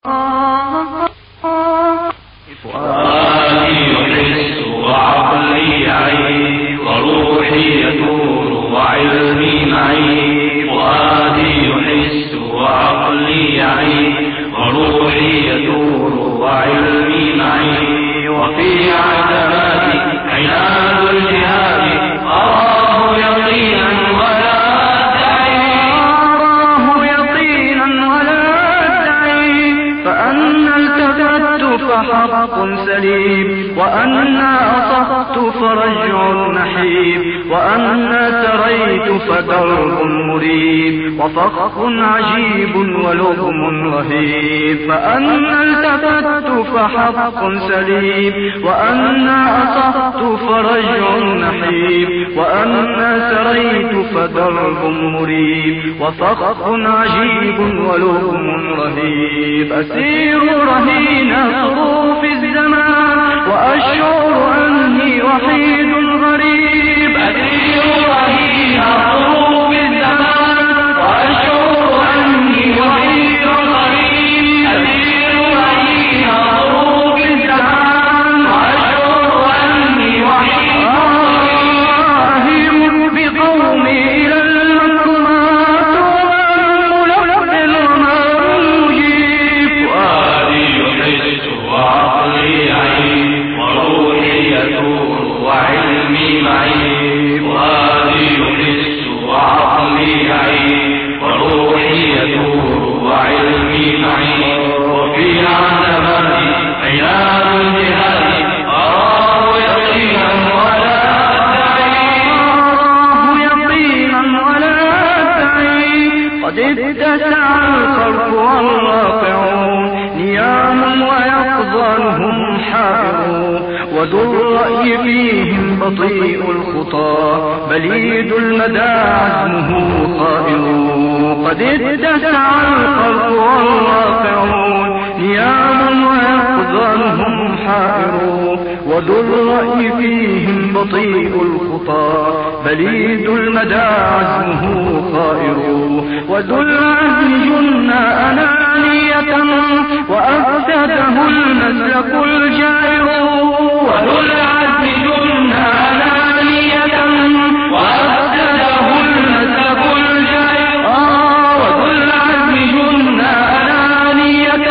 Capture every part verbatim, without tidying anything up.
فؤادي يحس وعقلي يعي وروحي يدور وعلمي معي. فؤادي يحس وعقلي يعي وروحي يدور وعلمي معي. وفي عتباتي عناد الجهاد أراه يقينا ولا أدعي. أراه يقينا ولا أدعي. فأنا التفت فحق سليم وأنا أصحت فرجع نحيب. وأنا سريت فدرب مريب وفخ عجيب ولغم رهيب. فأنا التفت فحق سليم وأنا أصحت فرجع نحيب. وأنا سريت فدرب مريب وفخ عجيب ولغم رهيب. أسير رهين ظروف الزمان وأشعر أني وحيد غريب. أسير رهين ظروف الزمان وأشعر أني وحيد غريب. أسير رهين ظروف الزمان وأشعر أني وحيد غريب. أهيم بقومي إلى المكرمات وملقن وما مجيب. فؤادي يحس وعقلي يعي وروحي يدور وعلمي معي. فؤادي يحس وعقلي يعي وروحي يدور وعلمي معي. وفي عتباتي عناد الجهاد أراه يقينا ولا أدعي. أراه يقينا ولا أدعي. قد اتسع الخلق والراقعون نيام ويقظانهم حائرون. وذو الرأي فيهم بطيء الخطى بليد المدى عزمه طائر. قد اتسع الخلق والراقعون نيام ويقظانهم حائرون. وذو الرأي فيهم بطيء الخطى بليد المدى عزمه طائر. وذو العهد جن أنانية وأفسده المسلك الجائر. وذو العهد جن أنانية وأفسده المسلك الجائر. وذو العهد جن أنانية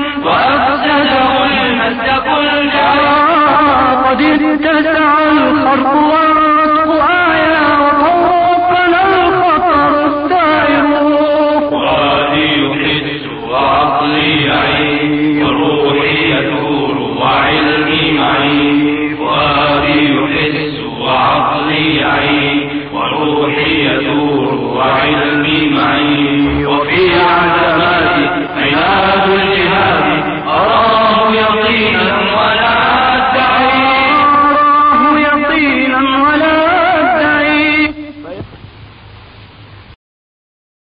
وأفسده المسلك الجائر. قد اتسع الخرق والرتق آية وفوقنا الخطر السائر. فؤادي يحس وعقلي يعي وروحي يدور وعلمي معي. فؤادي يحس وعقلي يعي وروحي يدور وعلمي معي. وفي